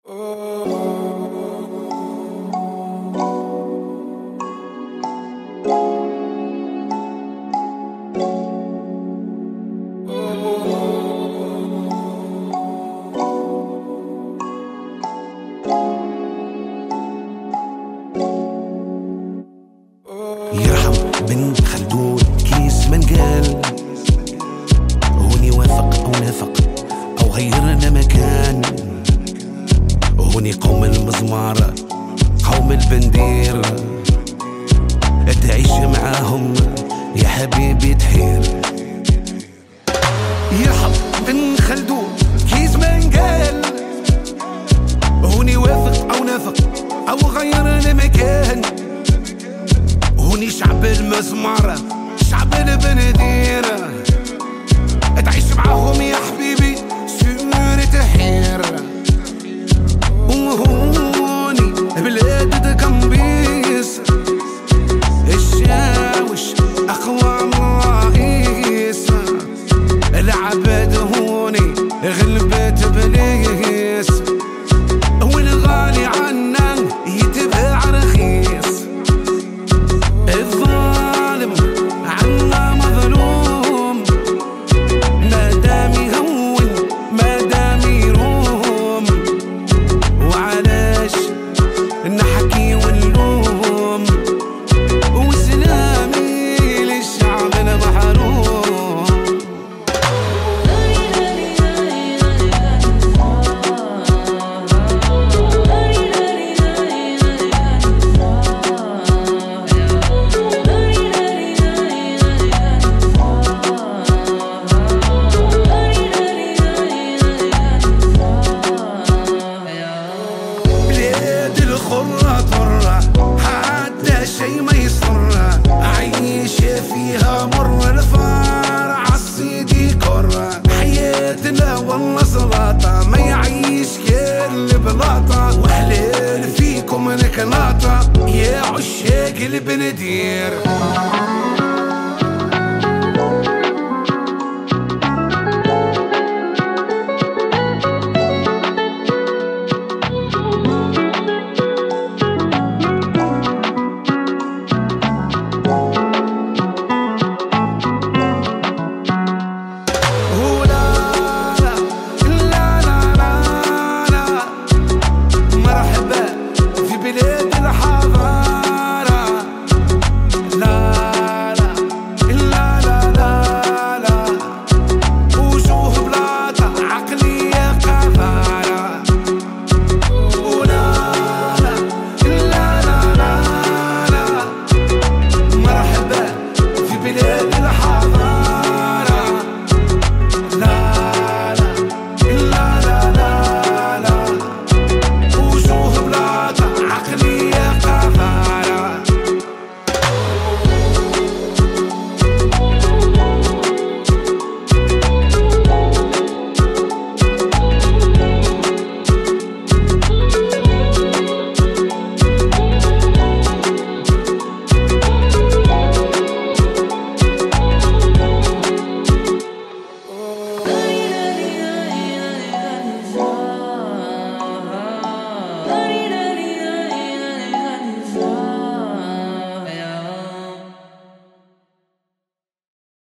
يرحم بن خلدون كيس من قال هوني وافق أو نافق أو غيرنا مكان. هوني قوم المزمار قوم البندير تعيش معاهم يا حبيبي تحير. يرحم بن خلدون كيس من قال هوني وافق أو نافق أو غيرنا مكان. هوني شعب المزمار شعب البندير تعيش معاهم يا حبيبي سور تحير. وهوني بلاد كمبيس الشاوش أقوى من رئيس العباد. هوني غلبت بليس والغالي عنا يتباع رخيص. الظالم عنا مظلوم مادام يهون مادام يروم. وعلاش نحكي ونلوم وسلامي للشعب المحروم. الخرة طرة حتى شي ما يصر عيش فيها مر الفار عالصيدي كرة. حياتنا والله سلاطة ما يعيش كل بلاطة وحلال فيكم الكلاطة يا عشاق البندير.